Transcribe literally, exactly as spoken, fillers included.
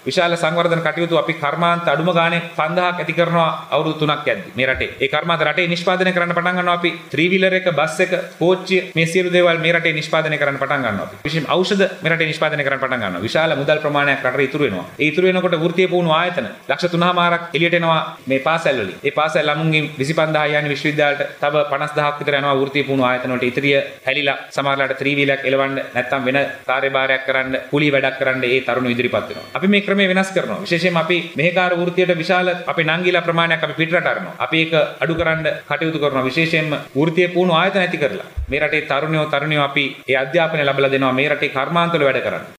විශාල සංවර්ධන කටයුතු අපි කර්මාන්ත අඩුම ගානේ පන්දාහක් ඇති කරනවා අවුරුදු තුනක් යද්දි මේ රටේ. ඒ කර්මාන්ත රටේ නිෂ්පාදනය කරන්න පටන් ගන්නවා අපි. ත්‍රී වීලර් එක, බස් එක, කෝච්චිය මේ සියලු දේවල් මේ රටේ නිෂ්පාදනය කරන්න පටන් ගන්නවා අපි. විශේෂයෙන් ඖෂධ මේ රටේ නිෂ්පාදනය කරන්න පටන් ගන්නවා. විශාල මුදල් ප්‍රමාණයක් රටට ඉතුරු වෙනවා. ඒ ඉතුරු වෙනකොට වෘත්තීය පුහුණු ආයතන ලක්ෂ තුනමාරක් එළියට එනවා මේ පාසල් වලින්. ඒ පාසල් ළමුන්ගෙන් විසිපන්දාහක් යන්නේ විශ්වවිද්‍යාලයට. තව පනස්දාහක් විතර යනවා වෘත්තීය පුහුණු ආයතන වලට. ඉතිරිය හැලිලා සමහරලාට ත්‍රී වීලර් එලවන්න නැත්නම් වෙන කාර්යභාරයක් කරන්න, කුලී වැඩක් කරන්න ඒ තරුණ ඉදිරිපත් වෙනවා. අපි මේ ක්‍රමය වෙනස් කරනවා. විශේෂයෙන්ම අපි මෙහෙකාර වෘත්තියට විශාල අපේ නංගිලා ප්‍රමාණයක් අපි පිටරට අරනවා. අපි ඒක අඩු කරන්න කටයුතු කරනවා. විශේෂයෙන්ම වෘත්තීය පුහුණු ආයතන ඇති කරලා මේ රටේ තරුණයෝ තරුණියෝ අපි ඒ අධ්‍යාපනය ලැබලා දෙනවා මේ රටේ කර්මාන්තවල වැඩ කරන්න.